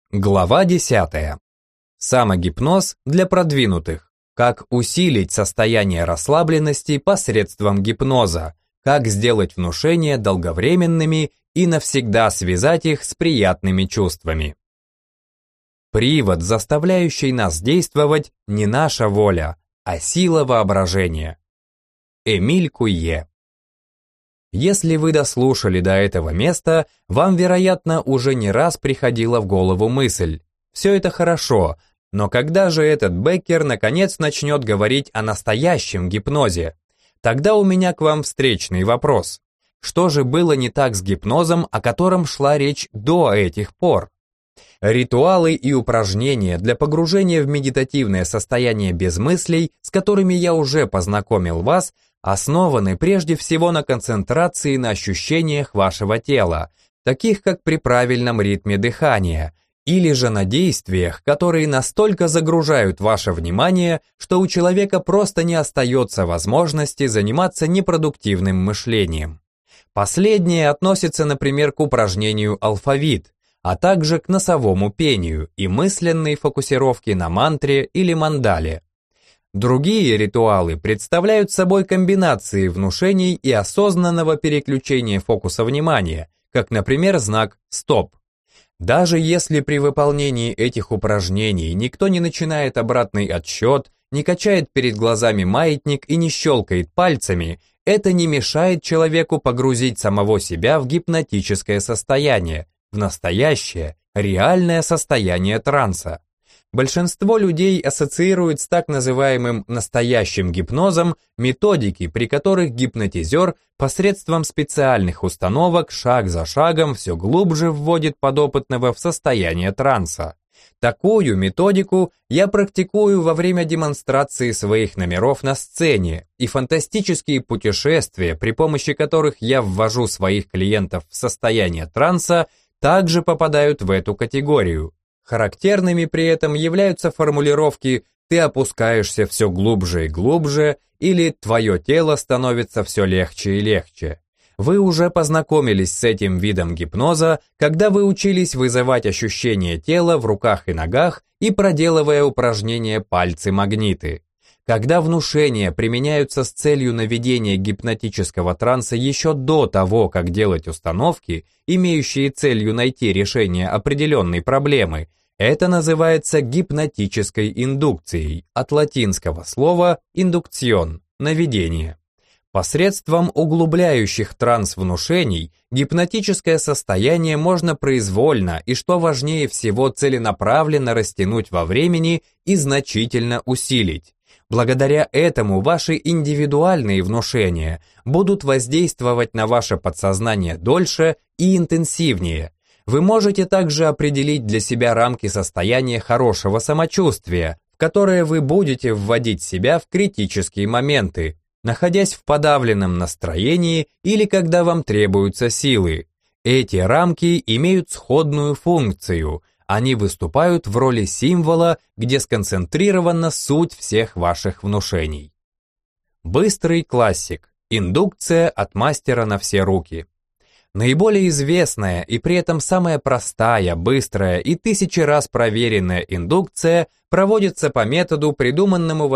Глава 10. Самогипноз для продвинутых. Как усилить состояние расслабленности посредством гипноза. Как сделать внушения долговременными и навсегда связать их с приятными чувствами. Привод, заставляющий нас действовать, не наша воля, а сила воображения. Эмиль Куйе. Если вы дослушали до этого места, вам, вероятно, уже не раз приходила в голову мысль: все это хорошо, но когда же этот Беккер наконец начнет говорить о настоящем гипнозе? Тогда у меня к вам встречный вопрос. Что же было не так с гипнозом, о котором шла речь до этих пор? Ритуалы и упражнения для погружения в медитативное состояние без мыслей, с которыми я уже познакомил вас, основаны прежде всего на концентрации на ощущениях вашего тела, таких как при правильном ритме дыхания, или же на действиях, которые настолько загружают ваше внимание, что у человека просто не остается возможности заниматься непродуктивным мышлением. Последнее относится, например, к упражнению алфавит, а также к носовому пению и мысленной фокусировке на мантре или мандале. Другие ритуалы представляют собой комбинации внушений и осознанного переключения фокуса внимания, как, например, знак «стоп». Даже если при выполнении этих упражнений никто не начинает обратный отсчет, не качает перед глазами маятник и не щелкает пальцами, это не мешает человеку погрузить самого себя в гипнотическое состояние, в настоящее, реальное состояние транса. Большинство людей ассоциируют с так называемым настоящим гипнозом методики, при которых гипнотизер посредством специальных установок шаг за шагом все глубже вводит подопытного в состояние транса. Такую методику я практикую во время демонстрации своих номеров на сцене, и фантастические путешествия, при помощи которых я ввожу своих клиентов в состояние транса, также попадают в эту категорию. Характерными при этом являются формулировки «ты опускаешься все глубже и глубже» или «твое тело становится все легче и легче». Вы уже познакомились с этим видом гипноза, когда вы учились вызывать ощущение тела в руках и ногах и проделывая упражнения пальцы-магниты. Когда внушения применяются с целью наведения гипнотического транса еще до того, как делать установки, имеющие целью найти решение определенной проблемы, это называется гипнотической индукцией, от латинского слова «индукцион» – наведение. Посредством углубляющих транс внушений гипнотическое состояние можно произвольно и, что важнее всего, целенаправленно растянуть во времени и значительно усилить. Благодаря этому ваши индивидуальные внушения будут воздействовать на ваше подсознание дольше и интенсивнее. Вы можете также определить для себя рамки состояния хорошего самочувствия, в которое вы будете вводить себя в критические моменты, находясь в подавленном настроении или когда вам требуются силы. Эти рамки имеют сходную функцию. Они выступают в роли символа, где сконцентрирована суть всех ваших внушений. Быстрый классик. Индукция от мастера на все руки. Наиболее известная и при этом самая простая, быстрая и тысячи раз проверенная индукция проводится по методу, придуманному в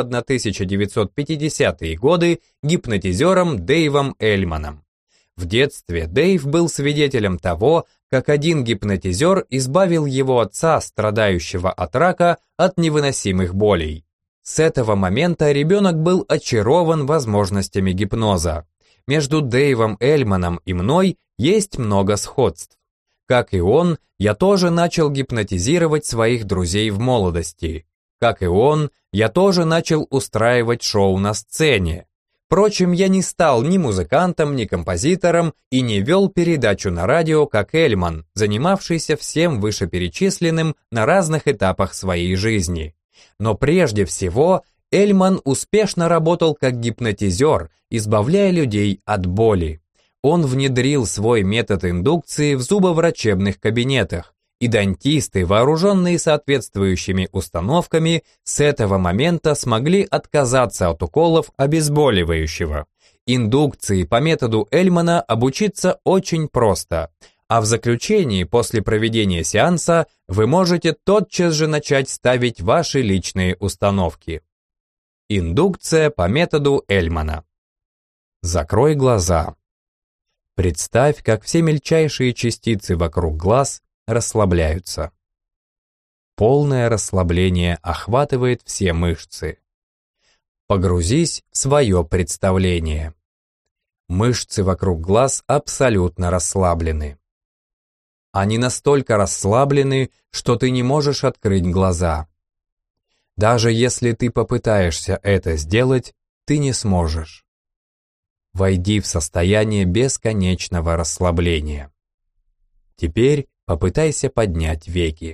1950-е годы гипнотизером Дэйвом Эльманом. В детстве Дэйв был свидетелем того, как один гипнотизер избавил его отца, страдающего от рака, от невыносимых болей. С этого момента ребенок был очарован возможностями гипноза. Между Дэйвом Эльманом и мной есть много сходств. Как и он, я тоже начал гипнотизировать своих друзей в молодости. Как и он, я тоже начал устраивать шоу на сцене. Впрочем, я не стал ни музыкантом, ни композитором и не вел передачу на радио, как Эльман, занимавшийся всем вышеперечисленным на разных этапах своей жизни. Но прежде всего, Эльман успешно работал как гипнотизер, избавляя людей от боли. Он внедрил свой метод индукции в зубоврачебных кабинетах, и дантисты, вооруженные соответствующими установками, с этого момента смогли отказаться от уколов обезболивающего. Индукции по методу Эльмана обучиться очень просто. А в заключении, после проведения сеанса, вы можете тотчас же начать ставить ваши личные установки. Индукция по методу Эльмана. Закрой глаза. Представь, как все мельчайшие частицы вокруг глаз расслабляются. Полное расслабление охватывает все мышцы. Погрузись в свое представление. Мышцы вокруг глаз абсолютно расслаблены. Они настолько расслаблены, что ты не можешь открыть глаза. Даже если ты попытаешься это сделать, ты не сможешь. Войди в состояние бесконечного расслабления. Теперь попытайся поднять веки.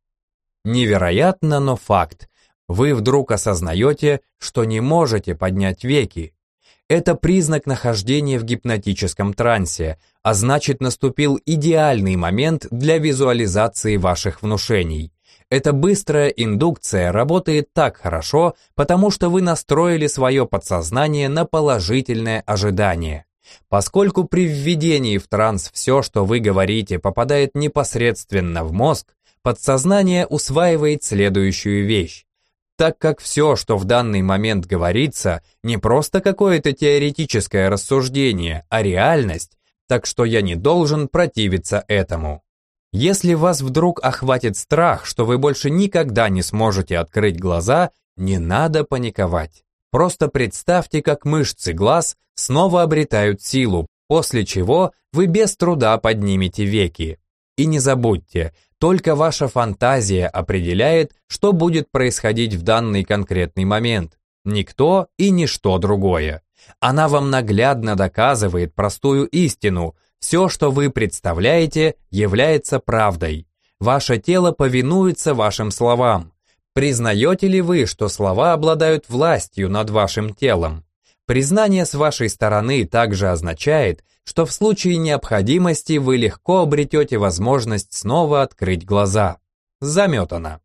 Невероятно, но факт. Вы вдруг осознаете, что не можете поднять веки. Это признак нахождения в гипнотическом трансе, а значит, наступил идеальный момент для визуализации ваших внушений. Эта быстрая индукция работает так хорошо, потому что вы настроили свое подсознание на положительное ожидание. Поскольку при введении в транс все, что вы говорите, попадает непосредственно в мозг, подсознание усваивает следующую вещь. Так как все, что в данный момент говорится, не просто какое-то теоретическое рассуждение, а реальность, так что я не должен противиться этому. Если вас вдруг охватит страх, что вы больше никогда не сможете открыть глаза, не надо паниковать. Просто представьте, как мышцы глаз снова обретают силу, после чего вы без труда поднимете веки. И не забудьте, только ваша фантазия определяет, что будет происходить в данный конкретный момент. Никто и ничто другое. Она вам наглядно доказывает простую истину. Все, что вы представляете, является правдой. Ваше тело повинуется вашим словам. Признаете ли вы, что слова обладают властью над вашим телом? Признание с вашей стороны также означает, что в случае необходимости вы легко обретете возможность снова открыть глаза. Заметано.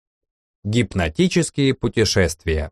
Гипнотические путешествия.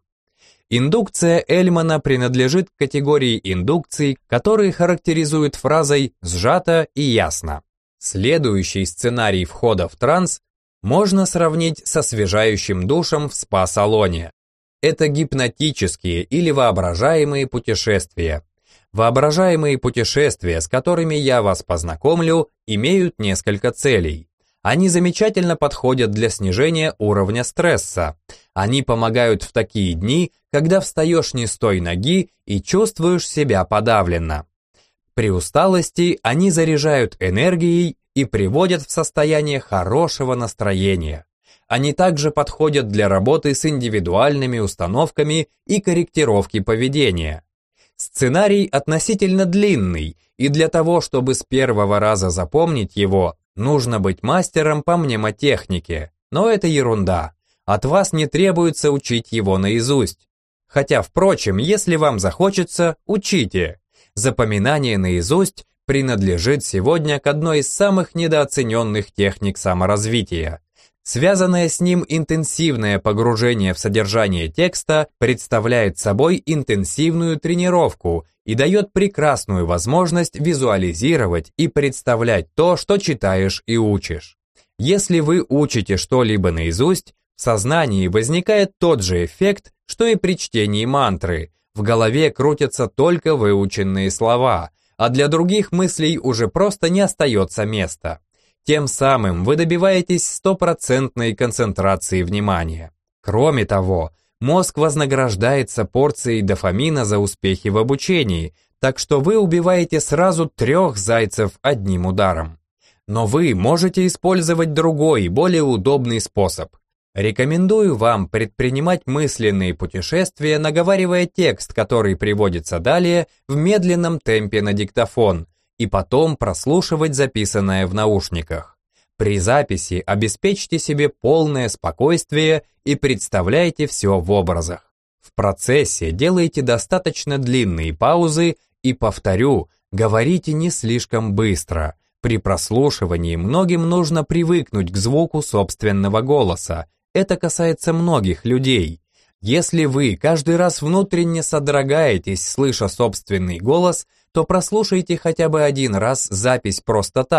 Индукция Эльмана принадлежит к категории индукций, которые характеризуют фразой «сжато и ясно». Следующий сценарий входа в транс можно сравнить с освежающим душем в спа-салоне. Это гипнотические или воображаемые путешествия. Воображаемые путешествия, с которыми я вас познакомлю, имеют несколько целей. Они замечательно подходят для снижения уровня стресса. Они помогают в такие дни, когда встаешь не с той ноги и чувствуешь себя подавленно. При усталости они заряжают энергией и приводят в состояние хорошего настроения. Они также подходят для работы с индивидуальными установками и корректировки поведения. Сценарий относительно длинный, и для того, чтобы с первого раза запомнить его, нужно быть мастером по мнемотехнике. Но это ерунда. От вас не требуется учить его наизусть. Хотя, впрочем, если вам захочется, учите. Запоминание наизусть принадлежит сегодня к одной из самых недооцененных техник саморазвития. Связанное с ним интенсивное погружение в содержание текста представляет собой интенсивную тренировку и дает прекрасную возможность визуализировать и представлять то, что читаешь и учишь. Если вы учите что-либо наизусть, в сознании возникает тот же эффект, что и при чтении мантры. В голове крутятся только выученные слова, а для других мыслей уже просто не остается места. Тем самым вы добиваетесь стопроцентной концентрации внимания. Кроме того, мозг вознаграждается порцией дофамина за успехи в обучении, так что вы убиваете сразу 3 зайцев одним ударом. Но вы можете использовать другой, более удобный способ. Рекомендую вам предпринимать мысленные путешествия, наговаривая текст, который приводится далее, в медленном темпе на диктофон, и потом прослушивать записанное в наушниках. При записи обеспечьте себе полное спокойствие и представляйте все в образах. В процессе делайте достаточно длинные паузы и, повторю, говорите не слишком быстро. При прослушивании многим нужно привыкнуть к звуку собственного голоса. Это касается многих людей. Если вы каждый раз внутренне содрогаетесь, слыша собственный голос, то прослушайте хотя бы один раз запись просто так,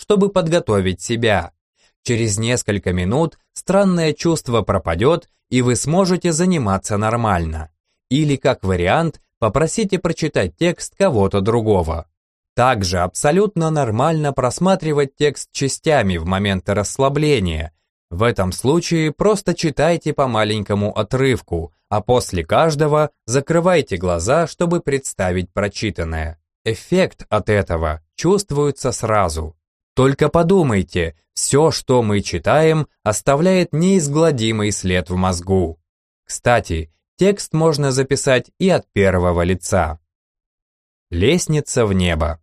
чтобы подготовить себя. Через несколько минут странное чувство пропадет, и вы сможете заниматься нормально. Или, как вариант, попросите прочитать текст кого-то другого. Также абсолютно нормально просматривать текст частями в моменты расслабления. В этом случае просто читайте по маленькому отрывку, а после каждого закрывайте глаза, чтобы представить прочитанное. Эффект от этого чувствуется сразу. Только подумайте, все, что мы читаем, оставляет неизгладимый след в мозгу. Кстати, текст можно записать и от первого лица. Лестница в небо.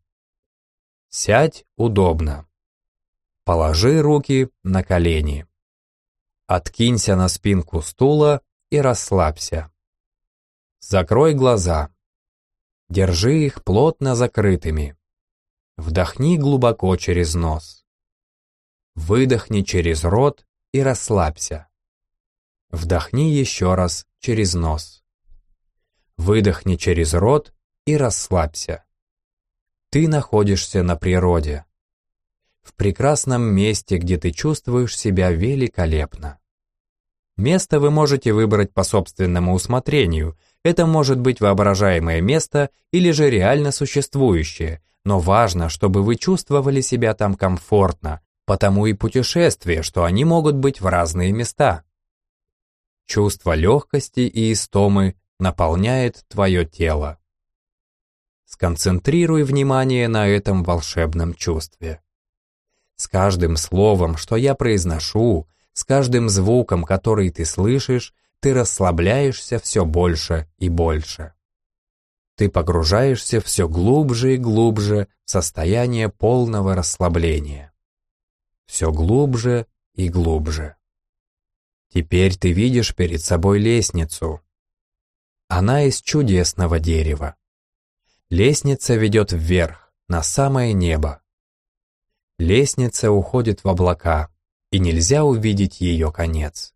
Сядь удобно. Положи руки на колени. Откинься на спинку стула и расслабься. Закрой глаза. Держи их плотно закрытыми. Вдохни глубоко через нос. Выдохни через рот и расслабься. Вдохни еще раз через нос. Выдохни через рот и расслабься. Ты находишься на природе. В прекрасном месте, где ты чувствуешь себя великолепно. Место вы можете выбрать по собственному усмотрению. Это может быть воображаемое место или же реально существующее, но важно, чтобы вы чувствовали себя там комфортно, потому и путешествия, что они могут быть в разные места. Чувство легкости и истомы наполняет твое тело. Сконцентрируй внимание на этом волшебном чувстве. С каждым словом, что я произношу, с каждым звуком, который ты слышишь, ты расслабляешься все больше и больше. Ты погружаешься все глубже и глубже в состояние полного расслабления. Все глубже и глубже. Теперь ты видишь перед собой лестницу. Она из чудесного дерева. Лестница ведет вверх, на самое небо. Лестница уходит в облака, и нельзя увидеть ее конец.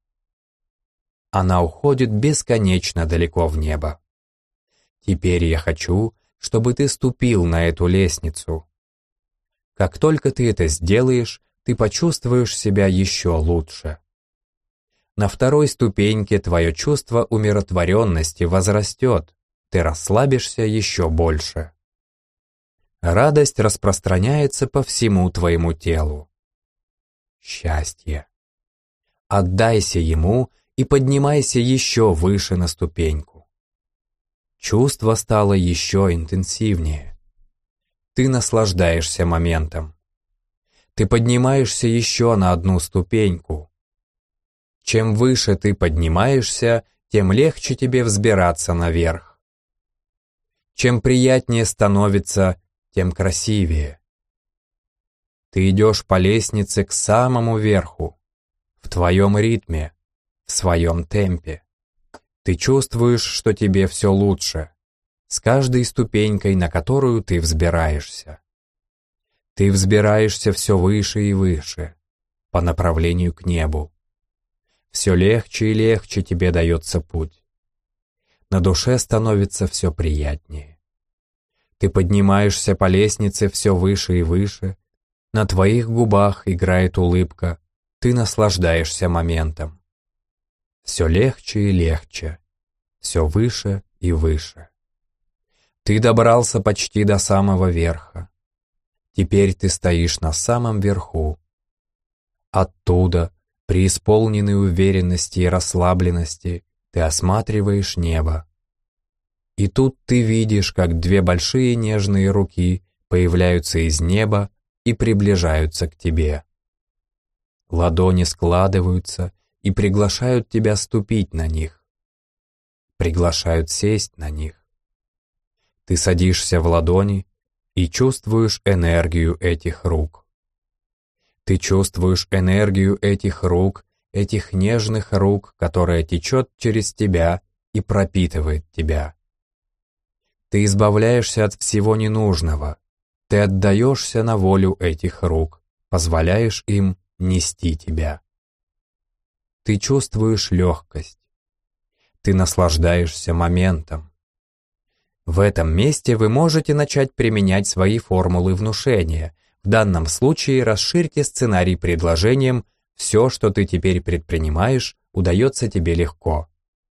Она уходит бесконечно далеко в небо. Теперь я хочу, чтобы ты ступил на эту лестницу. Как только ты это сделаешь, ты почувствуешь себя еще лучше. На второй ступеньке твое чувство умиротворенности возрастет, ты расслабишься еще больше. Радость распространяется по всему твоему телу. Счастье. Отдайся ему и поднимайся еще выше на ступеньку. Чувство стало еще интенсивнее. Ты наслаждаешься моментом. Ты поднимаешься еще на одну ступеньку. Чем выше ты поднимаешься, тем легче тебе взбираться наверх. Чем приятнее становится, тем красивее. Ты идешь по лестнице к самому верху, в твоем ритме, в своем темпе. Ты чувствуешь, что тебе все лучше, с каждой ступенькой, на которую ты взбираешься. Ты взбираешься все выше и выше, по направлению к небу. Все легче и легче тебе дается путь. На душе становится все приятнее. Ты поднимаешься по лестнице все выше и выше, на твоих губах играет улыбка, ты наслаждаешься моментом. Все легче и легче, все выше и выше. Ты добрался почти до самого верха. Теперь ты стоишь на самом верху. Оттуда, преисполненный уверенности и расслабленности, ты осматриваешь небо. И тут ты видишь, как две большие нежные руки появляются из неба и приближаются к тебе. Ладони складываются и приглашают тебя ступить на них. Приглашают сесть на них. Ты садишься в ладони и чувствуешь энергию этих рук. Ты чувствуешь энергию этих рук, этих нежных рук, которая течет через тебя и пропитывает тебя. Ты избавляешься от всего ненужного. Ты отдаешься на волю этих рук, позволяешь им нести тебя. Ты чувствуешь легкость. Ты наслаждаешься моментом. В этом месте вы можете начать применять свои формулы внушения. В данном случае расширьте сценарий предложением «Все, что ты теперь предпринимаешь, удается тебе легко».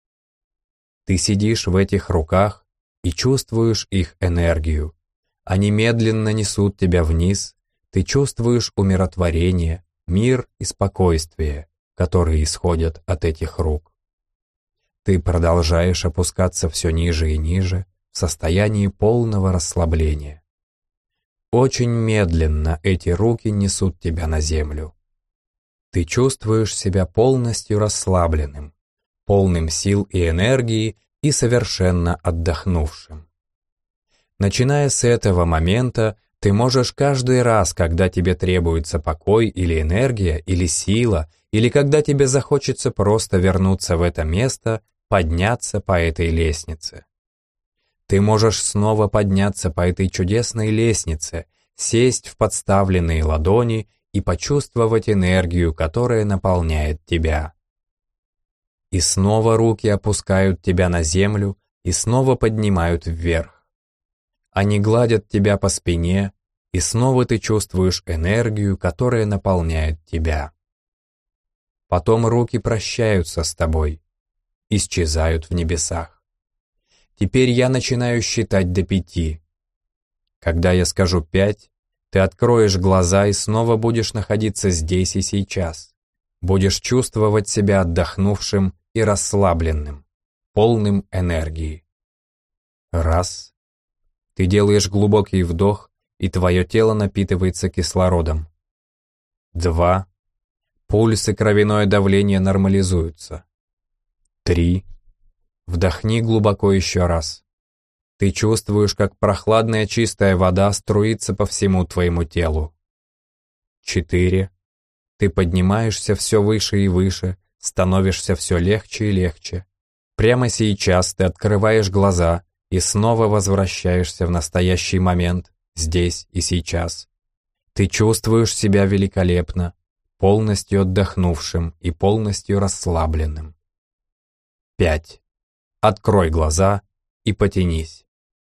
Ты сидишь в этих руках и чувствуешь их энергию. Они медленно несут тебя вниз, ты чувствуешь умиротворение, мир и спокойствие, которые исходят от этих рук. Ты продолжаешь опускаться все ниже и ниже в состоянии полного расслабления. Очень медленно эти руки несут тебя на землю. Ты чувствуешь себя полностью расслабленным, полным сил и энергии и совершенно отдохнувшим. Начиная с этого момента, ты можешь каждый раз, когда тебе требуется покой или энергия, или сила, или когда тебе захочется просто вернуться в это место, подняться по этой лестнице. Ты можешь снова подняться по этой чудесной лестнице, сесть в подставленные ладони и почувствовать энергию, которая наполняет тебя. И снова руки опускают тебя на землю и снова поднимают вверх. Они гладят тебя по спине, и снова ты чувствуешь энергию, которая наполняет тебя. Потом руки прощаются с тобой, исчезают в небесах. Теперь я начинаю считать до 5. Когда я скажу 5, ты откроешь глаза и снова будешь находиться здесь и сейчас. Будешь чувствовать себя отдохнувшим и расслабленным, полным энергии. 1. Ты делаешь глубокий вдох, и твое тело напитывается кислородом. 2. Пульс и кровяное давление нормализуются. 3. Вдохни глубоко еще раз. Ты чувствуешь, как прохладная чистая вода струится по всему твоему телу. 4. Ты поднимаешься все выше и выше, становишься все легче и легче. Прямо сейчас ты открываешь глаза и снова возвращаешься в настоящий момент, здесь и сейчас. Ты чувствуешь себя великолепно, полностью отдохнувшим и полностью расслабленным. 5. Открой глаза и потянись.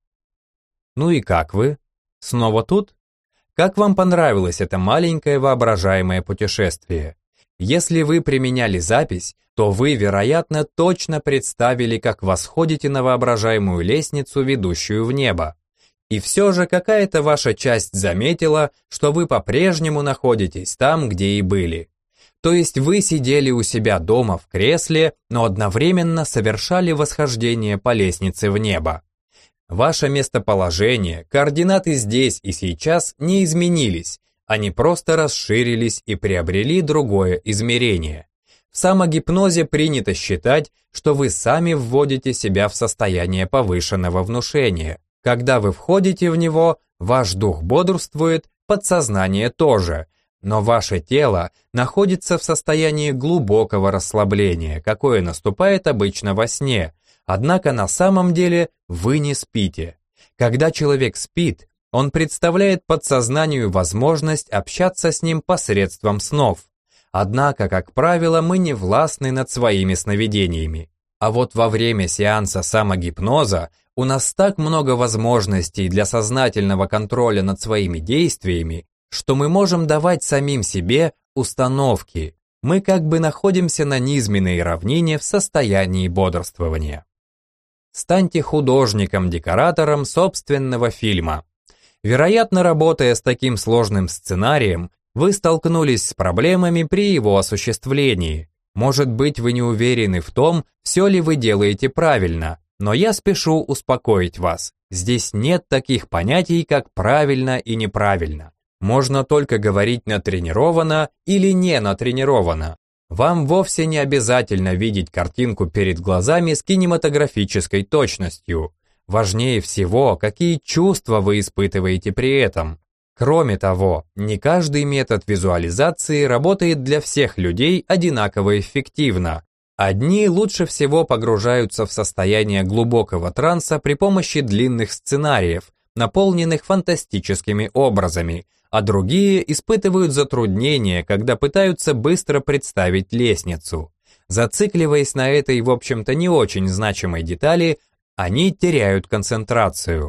Ну и как вы? Снова тут? Как вам понравилось это маленькое воображаемое путешествие? Если вы применяли запись, то вы, вероятно, точно представили, как восходите на воображаемую лестницу, ведущую в небо. И все же какая-то ваша часть заметила, что вы по-прежнему находитесь там, где и были. То есть вы сидели у себя дома в кресле, но одновременно совершали восхождение по лестнице в небо. Ваше местоположение, координаты здесь и сейчас не изменились, они просто расширились и приобрели другое измерение. В самогипнозе принято считать, что вы сами вводите себя в состояние повышенного внушения. Когда вы входите в него, ваш дух бодрствует, подсознание тоже, но ваше тело находится в состоянии глубокого расслабления, какое наступает обычно во сне, однако на самом деле вы не спите. Когда человек спит, он представляет подсознанию возможность общаться с ним посредством снов. Однако, как правило, мы не властны над своими сновидениями. А вот во время сеанса самогипноза у нас так много возможностей для сознательного контроля над своими действиями, что мы можем давать самим себе установки. Мы как бы находимся на низменной равнине в состоянии бодрствования. Станьте художником-декоратором собственного фильма. Вероятно, работая с таким сложным сценарием, вы столкнулись с проблемами при его осуществлении. Может быть, вы не уверены в том, все ли вы делаете правильно, но я спешу успокоить вас. Здесь нет таких понятий, как правильно и неправильно. Можно только говорить натренировано или не натренировано. Вам вовсе не обязательно видеть картинку перед глазами с кинематографической точностью. Важнее всего, какие чувства вы испытываете при этом. Кроме того, не каждый метод визуализации работает для всех людей одинаково эффективно. Одни лучше всего погружаются в состояние глубокого транса при помощи длинных сценариев, наполненных фантастическими образами, а другие испытывают затруднения, когда пытаются быстро представить лестницу. Зацикливаясь на этой, в общем-то, не очень значимой детали, они теряют концентрацию.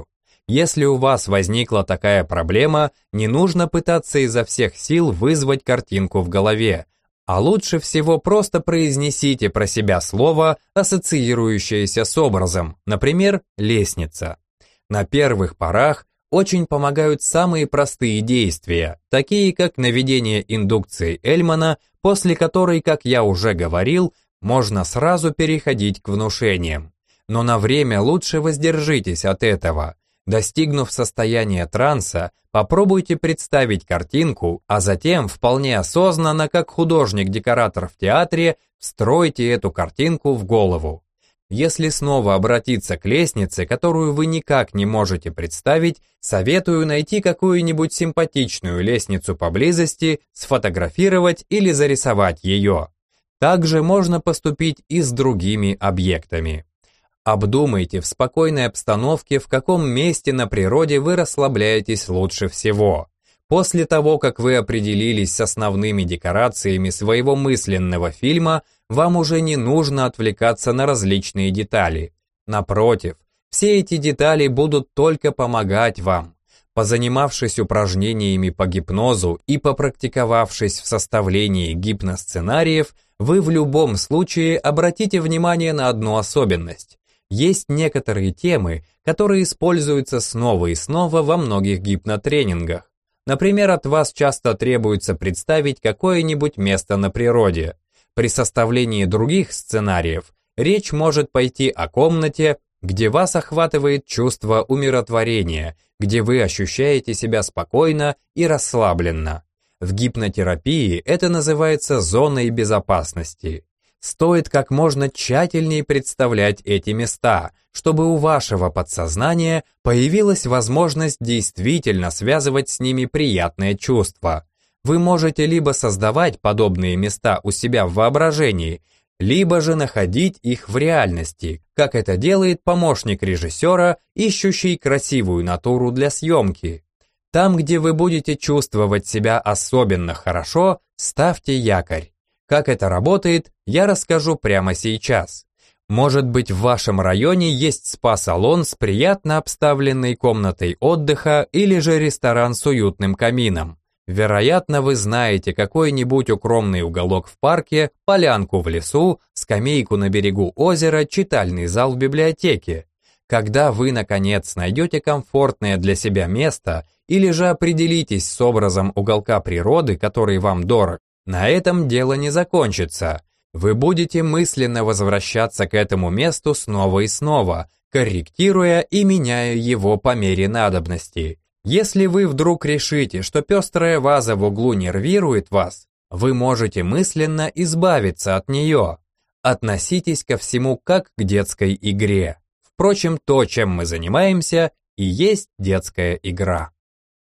Если у вас возникла такая проблема, не нужно пытаться изо всех сил вызвать картинку в голове, а лучше всего просто произнесите про себя слово, ассоциирующееся с образом, например, лестница. На первых порах очень помогают самые простые действия, такие как наведение индукции Эльмана, после которой, как я уже говорил, можно сразу переходить к внушениям. Но на время лучше воздержитесь от этого. Достигнув состояния транса, попробуйте представить картинку, а затем вполне осознанно, как художник-декоратор в театре, встройте эту картинку в голову. Если снова обратиться к лестнице, которую вы никак не можете представить, советую найти какую-нибудь симпатичную лестницу поблизости, сфотографировать или зарисовать ее. Также можно поступить и с другими объектами. Обдумайте в спокойной обстановке, в каком месте на природе вы расслабляетесь лучше всего. После того, как вы определились с основными декорациями своего мысленного фильма, вам уже не нужно отвлекаться на различные детали. Напротив, все эти детали будут только помогать вам. Позанимавшись упражнениями по гипнозу и попрактиковавшись в составлении гипносценариев, вы в любом случае обратите внимание на одну особенность. Есть некоторые темы, которые используются снова и снова во многих гипнотренингах. Например, от вас часто требуется представить какое-нибудь место на природе. При составлении других сценариев речь может пойти о комнате, где вас охватывает чувство умиротворения, где вы ощущаете себя спокойно и расслабленно. В гипнотерапии это называется зоной безопасности. Стоит как можно тщательнее представлять эти места, чтобы у вашего подсознания появилась возможность действительно связывать с ними приятные чувства. Вы можете либо создавать подобные места у себя в воображении, либо же находить их в реальности, как это делает помощник режиссера, ищущий красивую натуру для съемки. Там, где вы будете чувствовать себя особенно хорошо, ставьте якорь. Как это работает, я расскажу прямо сейчас. Может быть, в вашем районе есть спа-салон с приятно обставленной комнатой отдыха или же ресторан с уютным камином. Вероятно, вы знаете какой-нибудь укромный уголок в парке, полянку в лесу, скамейку на берегу озера, читальный зал в библиотеке. Когда вы, наконец, найдете комфортное для себя место или же определитесь с образом уголка природы, который вам дорог, на этом дело не закончится. Вы будете мысленно возвращаться к этому месту снова и снова, корректируя и меняя его по мере надобности. Если вы вдруг решите, что пестрая ваза в углу нервирует вас, вы можете мысленно избавиться от нее. Относитесь ко всему как к детской игре. Впрочем, то, чем мы занимаемся, и есть детская игра.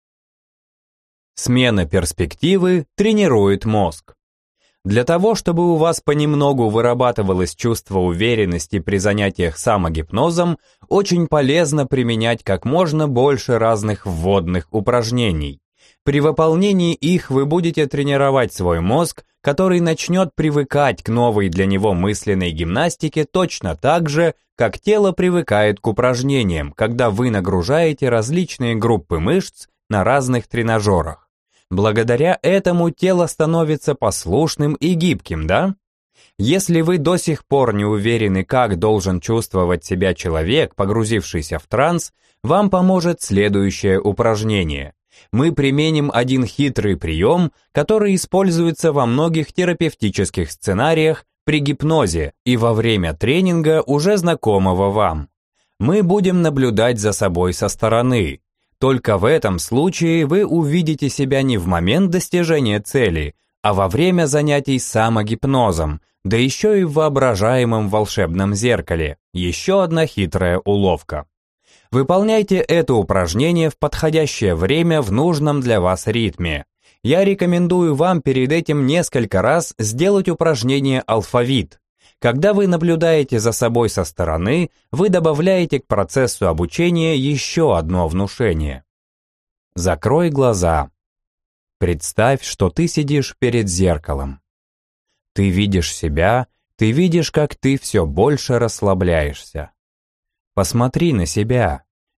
Смена перспективы тренирует мозг. Для того, чтобы у вас понемногу вырабатывалось чувство уверенности при занятиях самогипнозом, очень полезно применять как можно больше разных вводных упражнений. При выполнении их вы будете тренировать свой мозг, который начнет привыкать к новой для него мысленной гимнастике точно так же, как тело привыкает к упражнениям, когда вы нагружаете различные группы мышц на разных тренажерах. Благодаря этому тело становится послушным и гибким, да? Если вы до сих пор не уверены, как должен чувствовать себя человек, погрузившийся в транс, вам поможет следующее упражнение. Мы применим один хитрый прием, который используется во многих терапевтических сценариях при гипнозе и во время тренинга, уже знакомого вам. Мы будем наблюдать за собой со стороны. Только в этом случае вы увидите себя не в момент достижения цели, а во время занятий самогипнозом, да еще и в воображаемом волшебном зеркале. Еще одна хитрая уловка. Выполняйте это упражнение в подходящее время в нужном для вас ритме. Я рекомендую вам перед этим несколько раз сделать упражнение «Алфавит». Когда вы наблюдаете за собой со стороны, вы добавляете к процессу обучения еще одно внушение. Закрой глаза. Представь, что ты сидишь перед зеркалом. Ты видишь себя, ты видишь, как ты все больше расслабляешься. Посмотри на себя.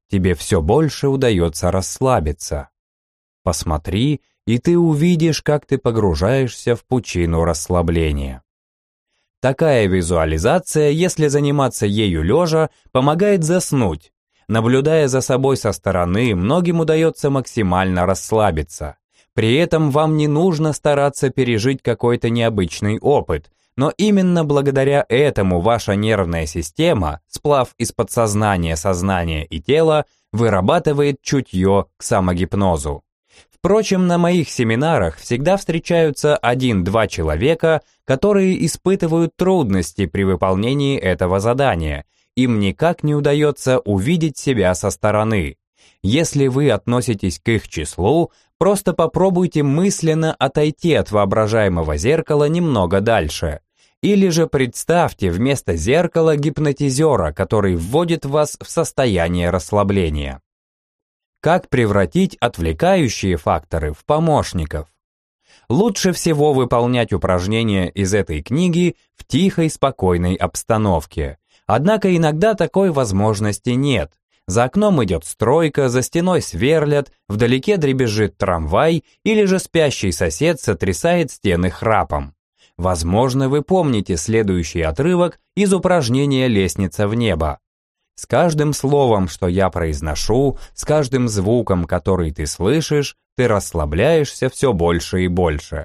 тебе все больше удается расслабиться. Посмотри, и ты увидишь, как ты погружаешься в пучину расслабления. Такая визуализация, если заниматься ею лежа, помогает заснуть. Наблюдая за собой со стороны, многим удается максимально расслабиться. При этом вам не нужно стараться пережить какой-то необычный опыт, но именно благодаря этому ваша нервная система, сплав из подсознания, сознания и тела, вырабатывает чутье к самогипнозу. Впрочем, на моих семинарах всегда встречаются 1-2 человека, которые испытывают трудности при выполнении этого задания. Им никак не удается увидеть себя со стороны. Если вы относитесь к их числу, просто попробуйте мысленно отойти от воображаемого зеркала немного дальше. Или же представьте вместо зеркала гипнотизера, который вводит вас в состояние расслабления. Как превратить отвлекающие факторы в помощников? Лучше всего выполнять упражнения из этой книги в тихой, спокойной обстановке. Однако иногда такой возможности нет. За окном идет стройка, за стеной сверлят, вдалеке дребезжит трамвай или же спящий сосед сотрясает стены храпом. Возможно, вы помните следующий отрывок из упражнения «Лестница в небо». С каждым словом, что я произношу, с каждым звуком, который ты слышишь, ты расслабляешься все больше и больше.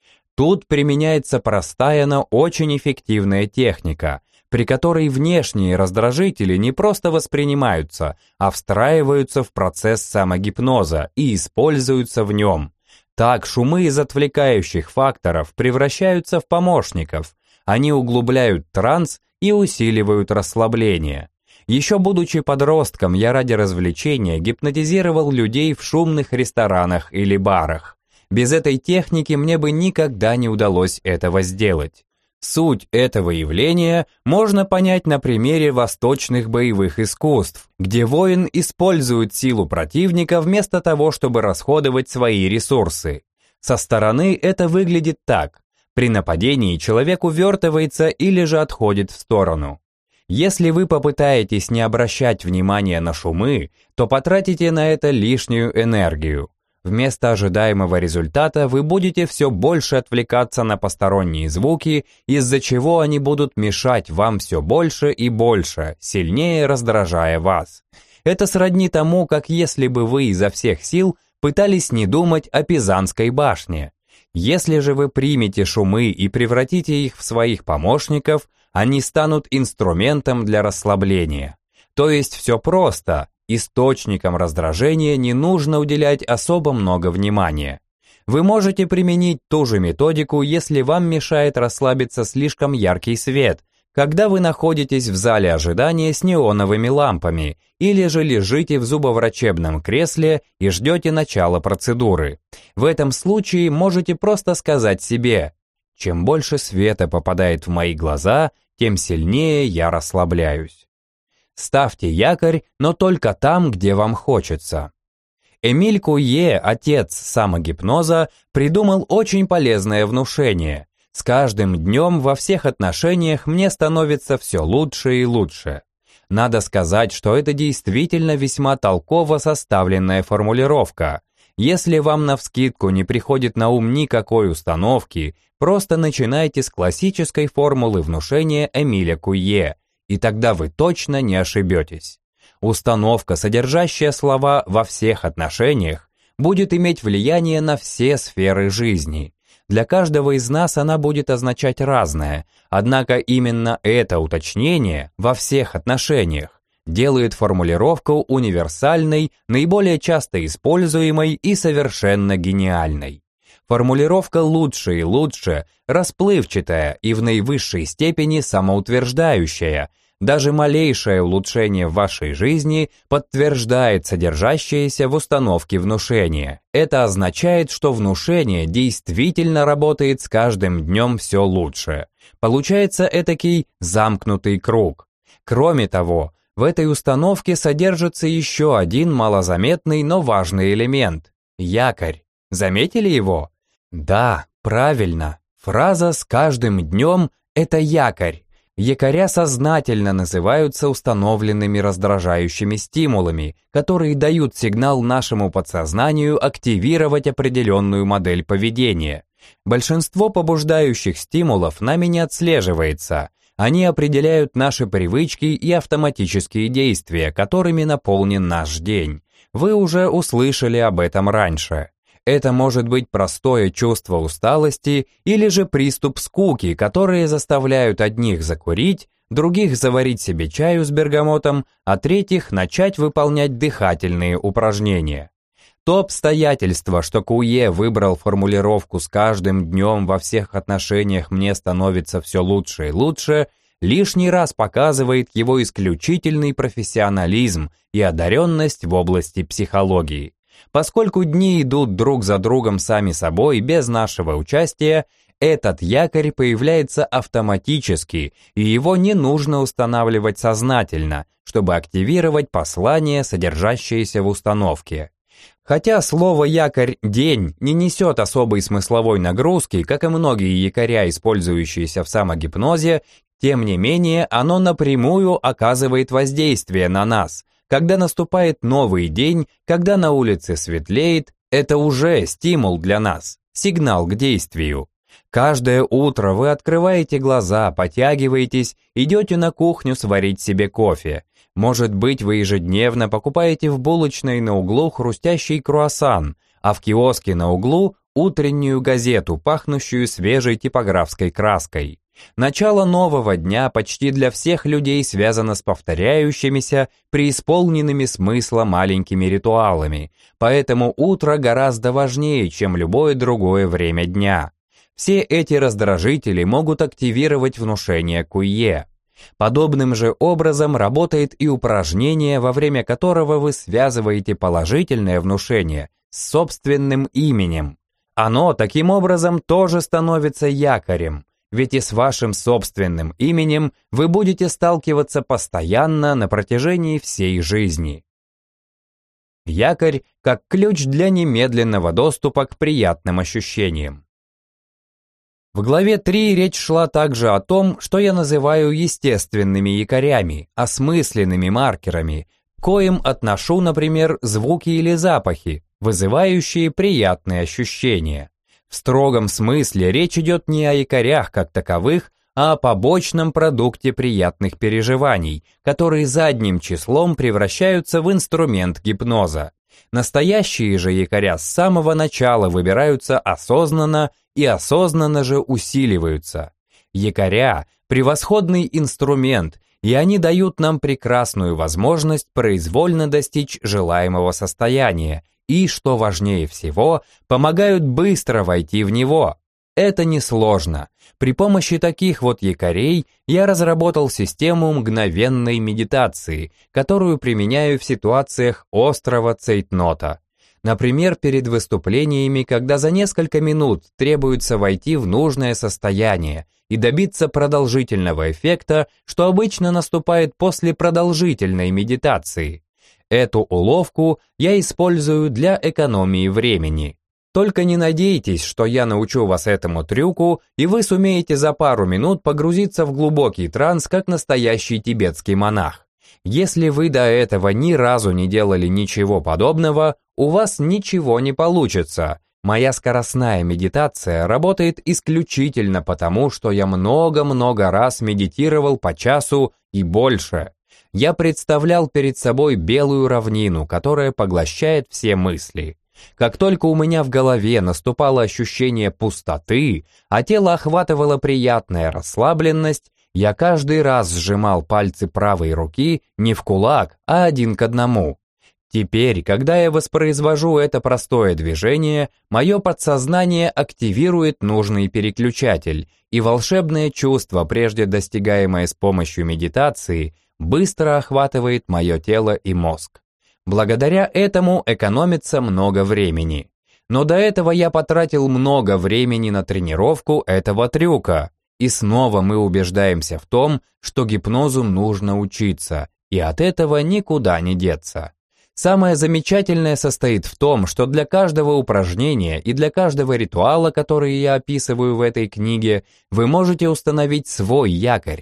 Тут применяется простая, но очень эффективная техника, при которой внешние раздражители не просто воспринимаются, а встраиваются в процесс самогипноза и используются в нем. Так шумы из отвлекающих факторов превращаются в помощников, они углубляют транс и усиливают расслабление. Еще будучи подростком, я ради развлечения гипнотизировал людей в шумных ресторанах или барах. Без этой техники мне бы никогда не удалось этого сделать. Суть этого явления можно понять на примере восточных боевых искусств, где воин использует силу противника вместо того, чтобы расходовать свои ресурсы. Со стороны это выглядит так. При нападении человек увертывается или же отходит в сторону. Если вы попытаетесь не обращать внимания на шумы, то потратите на это лишнюю энергию. Вместо ожидаемого результата вы будете все больше отвлекаться на посторонние звуки, из-за чего они будут мешать вам все больше и больше, сильнее раздражая вас. Это сродни тому, как если бы вы изо всех сил пытались не думать о Пизанской башне. Если же вы примете шумы и превратите их в своих помощников, они станут инструментом для расслабления. То есть все просто. Источникам раздражения не нужно уделять особо много внимания. Вы можете применить ту же методику, если вам мешает расслабиться слишком яркий свет, когда вы находитесь в зале ожидания с неоновыми лампами, или же лежите в зубоврачебном кресле и ждете начала процедуры. В этом случае можете просто сказать себе: «Чем больше света попадает в мои глаза, тем сильнее я расслабляюсь». Ставьте якорь, но только там, где вам хочется. Эмиль Куйе, отец самогипноза, придумал очень полезное внушение. С каждым днем во всех отношениях мне становится все лучше и лучше. Надо сказать, что это действительно весьма толково составленная формулировка. Если вам навскидку не приходит на ум никакой установки, просто начинайте с классической формулы внушения Эмиля Куйе, и тогда вы точно не ошибетесь. Установка, содержащая слова «во всех отношениях», будет иметь влияние на все сферы жизни. Для каждого из нас она будет означать разное, однако именно это уточнение «во всех отношениях» делает формулировку универсальной, наиболее часто используемой и совершенно гениальной. Формулировка «лучше и лучше» расплывчатая и в наивысшей степени самоутверждающая. Даже малейшее улучшение в вашей жизни подтверждает содержащееся в установке внушения. Это означает, что внушение действительно работает с каждым днем все лучше. Получается этакий замкнутый круг. Кроме того, в этой установке содержится еще один малозаметный, но важный элемент – якорь. Заметили его? Да, правильно. Фраза «с каждым днем» – это якорь. Якоря сознательно называются установленными раздражающими стимулами, которые дают сигнал нашему подсознанию активировать определенную модель поведения. Большинство побуждающих стимулов нами не отслеживается. Они определяют наши привычки и автоматические действия, которыми наполнен наш день. Вы уже услышали об этом раньше. Это может быть простое чувство усталости или же приступ скуки, которые заставляют одних закурить, других заварить себе чаю с бергамотом, а третьих начать выполнять дыхательные упражнения. То обстоятельство, что Куе выбрал формулировку «с каждым днем во всех отношениях мне становится все лучше и лучше», лишний раз показывает его исключительный профессионализм и одаренность в области психологии. Поскольку дни идут друг за другом сами собой, без нашего участия, этот якорь появляется автоматически, и его не нужно устанавливать сознательно, чтобы активировать послание, содержащееся в установке. Хотя слово «якорь» «день» не несет особой смысловой нагрузки, как и многие якоря, использующиеся в самогипнозе, тем не менее оно напрямую оказывает воздействие на нас. Когда наступает новый день, когда на улице светлеет, это уже стимул для нас, сигнал к действию. Каждое утро вы открываете глаза, потягиваетесь, идете на кухню сварить себе кофе. Может быть, вы ежедневно покупаете в булочной на углу хрустящий круассан, а в киоске на углу утреннюю газету, пахнущую свежей типографской краской. Начало нового дня почти для всех людей связано с повторяющимися, преисполненными смысла маленькими ритуалами, поэтому утро гораздо важнее, чем любое другое время дня. Все эти раздражители могут активировать внушение Куе. Подобным же образом работает и упражнение, во время которого вы связываете положительное внушение с собственным именем. Оно таким образом тоже становится якорем, ведь и с вашим собственным именем вы будете сталкиваться постоянно на протяжении всей жизни. Якорь как ключ для немедленного доступа к приятным ощущениям. В главе 3 речь шла также о том, что я называю естественными якорями, осмысленными маркерами, к коим отношу, например, звуки или запахи, вызывающие приятные ощущения. В строгом смысле речь идет не о якорях как таковых, а о побочном продукте приятных переживаний, которые задним числом превращаются в инструмент гипноза. Настоящие же якоря с самого начала выбираются осознанно и осознанно же усиливаются. Якоря – превосходный инструмент, и они дают нам прекрасную возможность произвольно достичь желаемого состояния и, что важнее всего, помогают быстро войти в него. Это несложно. При помощи таких вот якорей я разработал систему мгновенной медитации, которую применяю в ситуациях острого цейтнота. Например, перед выступлениями, когда за несколько минут требуется войти в нужное состояние и добиться продолжительного эффекта, что обычно наступает после продолжительной медитации. Эту уловку я использую для экономии времени. Только не надейтесь, что я научу вас этому трюку, и вы сумеете за пару минут погрузиться в глубокий транс, как настоящий тибетский монах. Если вы до этого ни разу не делали ничего подобного, у вас ничего не получится. Моя скоростная медитация работает исключительно потому, что я много-много раз медитировал по часу и больше. Я представлял перед собой белую равнину, которая поглощает все мысли. Как только у меня в голове наступало ощущение пустоты, а тело охватывала приятная расслабленность, я каждый раз сжимал пальцы правой руки не в кулак, а 1 к 1. Теперь, когда я воспроизвожу это простое движение, мое подсознание активирует нужный переключатель, и волшебное чувство, прежде достигаемое с помощью медитации, быстро охватывает мое тело и мозг. Благодаря этому экономится много времени. Но до этого я потратил много времени на тренировку этого трюка. И снова мы убеждаемся в том, что гипнозу нужно учиться, и от этого никуда не деться. Самое замечательное состоит в том, что для каждого упражнения и для каждого ритуала, который я описываю в этой книге, вы можете установить свой якорь.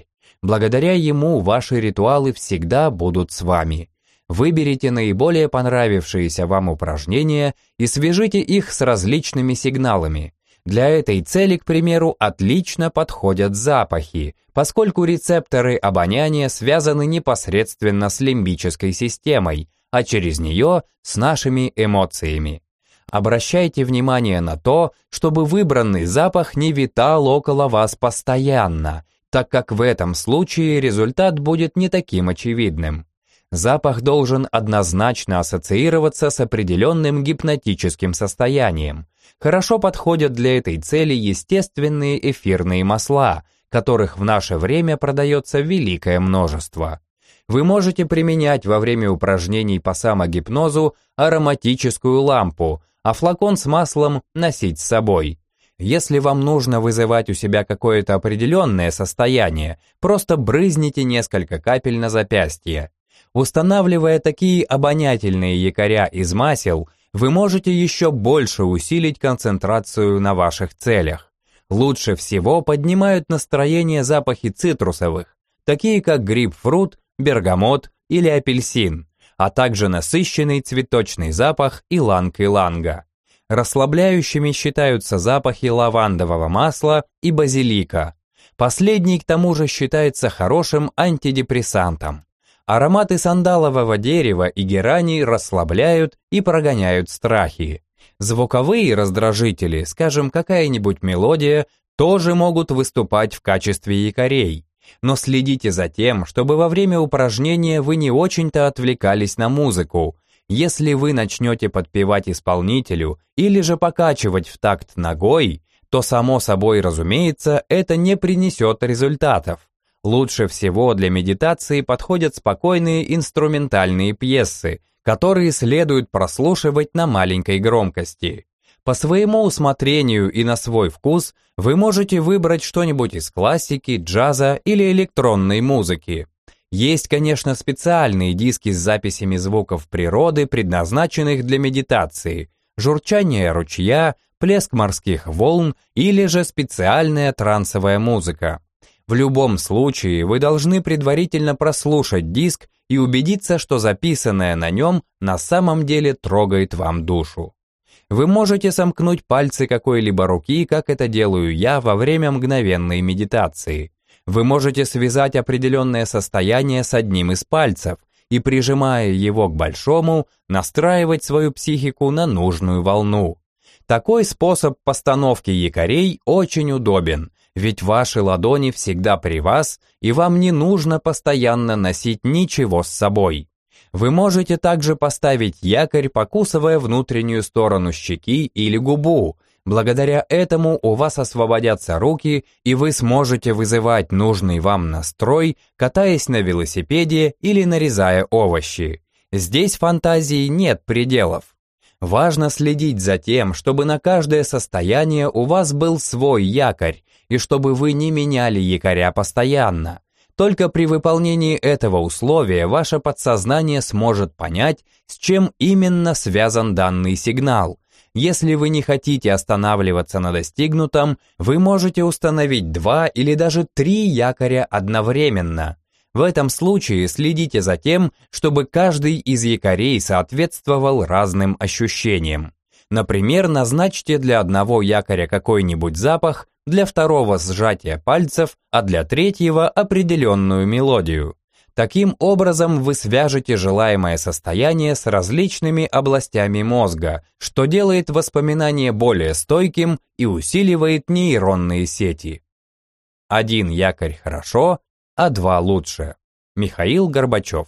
Благодаря ему ваши ритуалы всегда будут с вами. Выберите наиболее понравившиеся вам упражнения и свяжите их с различными сигналами. Для этой цели, к примеру, отлично подходят запахи, поскольку рецепторы обоняния связаны непосредственно с лимбической системой, а через нее с нашими эмоциями. Обращайте внимание на то, чтобы выбранный запах не витал около вас постоянно, так как в этом случае результат будет не таким очевидным. Запах должен однозначно ассоциироваться с определенным гипнотическим состоянием. Хорошо подходят для этой цели естественные эфирные масла, которых в наше время продается великое множество. Вы можете применять во время упражнений по самогипнозу ароматическую лампу, а флакон с маслом носить с собой. Если вам нужно вызывать у себя какое-то определенное состояние, просто брызните несколько капель на запястье. Устанавливая такие обонятельные якоря из масел, вы можете еще больше усилить концентрацию на ваших целях. Лучше всего поднимают настроение запахи цитрусовых, такие как грейпфрут, бергамот или апельсин, а также насыщенный цветочный запах иланг-иланга. Расслабляющими считаются запахи лавандового масла и базилика. Последний к тому же считается хорошим антидепрессантом. Ароматы сандалового дерева и герани расслабляют и прогоняют страхи. Звуковые раздражители, скажем, какая-нибудь мелодия, тоже могут выступать в качестве якорей. Но следите за тем, чтобы во время упражнения вы не очень-то отвлекались на музыку. Если вы начнете подпевать исполнителю или же покачивать в такт ногой, то само собой разумеется, это не принесет результатов. Лучше всего для медитации подходят спокойные инструментальные пьесы, которые следует прослушивать на маленькой громкости. По своему усмотрению и на свой вкус вы можете выбрать что-нибудь из классики, джаза или электронной музыки. Есть, конечно, специальные диски с записями звуков природы, предназначенных для медитации, журчание ручья, плеск морских волн или же специальная трансовая музыка. В любом случае вы должны предварительно прослушать диск и убедиться, что записанное на нем на самом деле трогает вам душу. Вы можете сомкнуть пальцы какой-либо руки, как это делаю я во время мгновенной медитации. Вы можете связать определенное состояние с одним из пальцев и, прижимая его к большому, настраивать свою психику на нужную волну. Такой способ постановки якорей очень удобен, ведь ваши ладони всегда при вас, и вам не нужно постоянно носить ничего с собой. Вы можете также поставить якорь, покусывая внутреннюю сторону щеки или губу. Благодаря этому у вас освободятся руки, и вы сможете вызывать нужный вам настрой, катаясь на велосипеде или нарезая овощи. Здесь фантазии нет пределов. Важно следить за тем, чтобы на каждое состояние у вас был свой якорь, и чтобы вы не меняли якоря постоянно. Только при выполнении этого условия ваше подсознание сможет понять, с чем именно связан данный сигнал. Если вы не хотите останавливаться на достигнутом, вы можете установить 2 или даже 3 якоря одновременно. В этом случае следите за тем, чтобы каждый из якорей соответствовал разным ощущениям. Например, назначьте для одного якоря какой-нибудь запах, для второго сжатие пальцев, а для третьего определенную мелодию. Таким образом вы свяжете желаемое состояние с различными областями мозга, что делает воспоминание более стойким и усиливает нейронные сети. 1 якорь хорошо, а 2 лучше. Михаил Горбачев.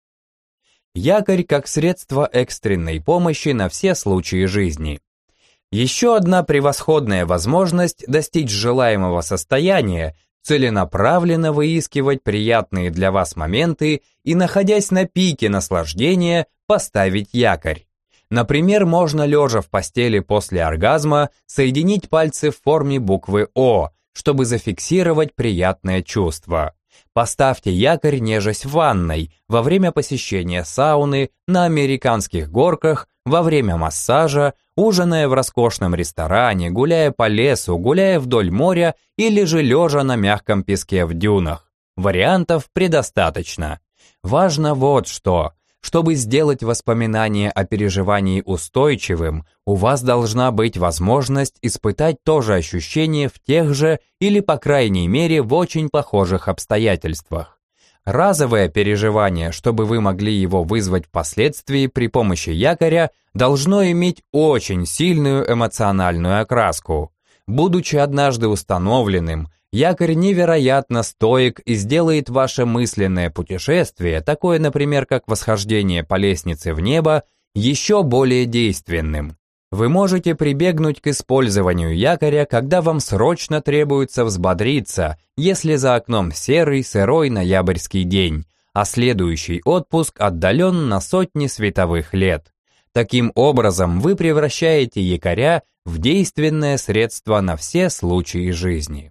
Якорь как средство экстренной помощи на все случаи жизни. Еще одна превосходная возможность достичь желаемого состояния – целенаправленно выискивать приятные для вас моменты и, находясь на пике наслаждения, поставить якорь. Например, можно, лежа в постели после оргазма, соединить пальцы в форме буквы «О», чтобы зафиксировать приятное чувство. Поставьте якорь, нежась в ванной, во время посещения сауны, на американских горках, во время массажа, ужиная в роскошном ресторане, гуляя по лесу, гуляя вдоль моря или же лежа на мягком песке в дюнах. Вариантов предостаточно. Важно вот что. Чтобы сделать воспоминание о переживании устойчивым, у вас должна быть возможность испытать то же ощущение в тех же или, по крайней мере, в очень похожих обстоятельствах. Разовое переживание, чтобы вы могли его вызвать впоследствии при помощи якоря, должно иметь очень сильную эмоциональную окраску. Будучи однажды установленным, якорь невероятно стоек и сделает ваше мысленное путешествие, такое, например, как восхождение по лестнице в небо, еще более действенным. Вы можете прибегнуть к использованию якоря, когда вам срочно требуется взбодриться, если за окном серый, сырой ноябрьский день, а следующий отпуск отдален на сотни световых лет. Таким образом, вы превращаете якоря в действенное средство на все случаи жизни.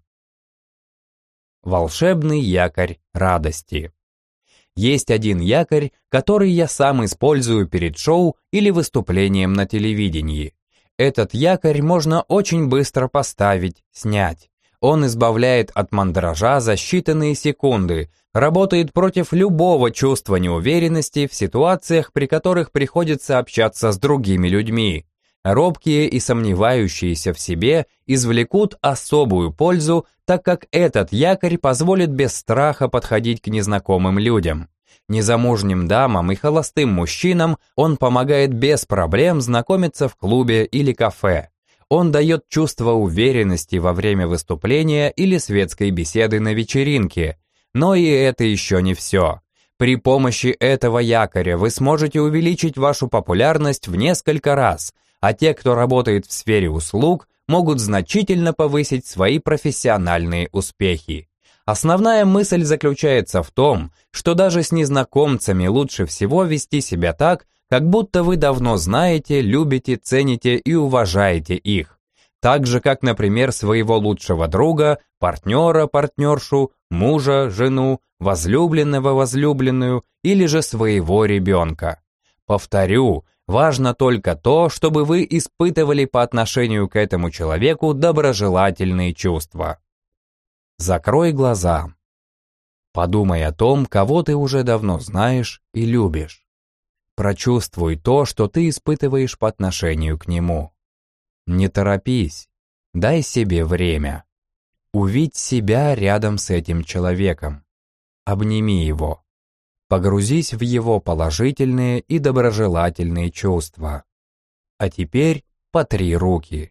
Волшебный якорь радости. Есть один якорь, который я сам использую перед шоу или выступлением на телевидении. Этот якорь можно очень быстро поставить, снять. Он избавляет от мандража за считанные секунды, работает против любого чувства неуверенности в ситуациях, при которых приходится общаться с другими людьми. Робкие и сомневающиеся в себе извлекут особую пользу, так как этот якорь позволит без страха подходить к незнакомым людям. Незамужним дамам и холостым мужчинам он помогает без проблем знакомиться в клубе или кафе. Он дает чувство уверенности во время выступления или светской беседы на вечеринке. Но и это еще не все. При помощи этого якоря вы сможете увеличить вашу популярность в несколько раз, а те, кто работает в сфере услуг, могут значительно повысить свои профессиональные успехи. Основная мысль заключается в том, что даже с незнакомцами лучше всего вести себя так, как будто вы давно знаете, любите, цените и уважаете их. Так же, как, например, своего лучшего друга, партнера, партнершу, мужа, жену, возлюбленного, возлюбленную или же своего ребенка. Повторю, важно только то, чтобы вы испытывали по отношению к этому человеку доброжелательные чувства. Закрой глаза. Подумай о том, кого ты уже давно знаешь и любишь. Прочувствуй то, что ты испытываешь по отношению к нему. Не торопись, дай себе время. Увидь себя рядом с этим человеком. Обними его. Погрузись в его положительные и доброжелательные чувства. А теперь потри руки.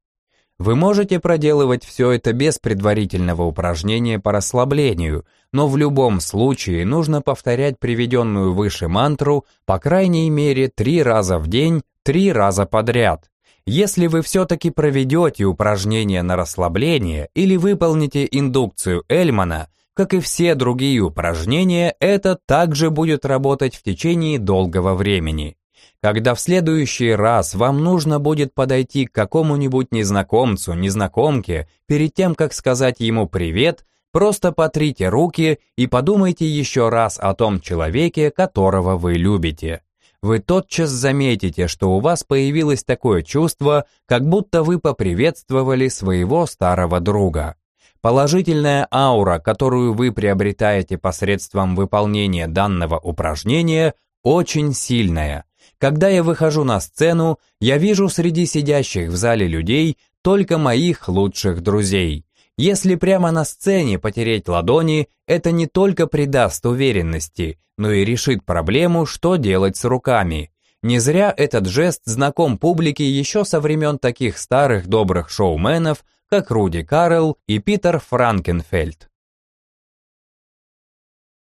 Вы можете проделывать все это без предварительного упражнения по расслаблению, но в любом случае нужно повторять приведенную выше мантру по крайней мере 3 раза в день, 3 раза подряд. Если вы все-таки проведете упражнение на расслабление или выполните индукцию Эльмана, как и все другие упражнения, это также будет работать в течение долгого времени. Когда в следующий раз вам нужно будет подойти к какому-нибудь незнакомцу, незнакомке, перед тем, как сказать ему «привет», просто потрите руки и подумайте еще раз о том человеке, которого вы любите. Вы тотчас заметите, что у вас появилось такое чувство, как будто вы поприветствовали своего старого друга. Положительная аура, которую вы приобретаете посредством выполнения данного упражнения, очень сильная. Когда я выхожу на сцену, я вижу среди сидящих в зале людей только моих лучших друзей. Если прямо на сцене потереть ладони, это не только придаст уверенности, но и решит проблему, что делать с руками. Не зря этот жест знаком публике еще со времен таких старых добрых шоуменов, как Руди Каррелл и Питер Франкенфельд.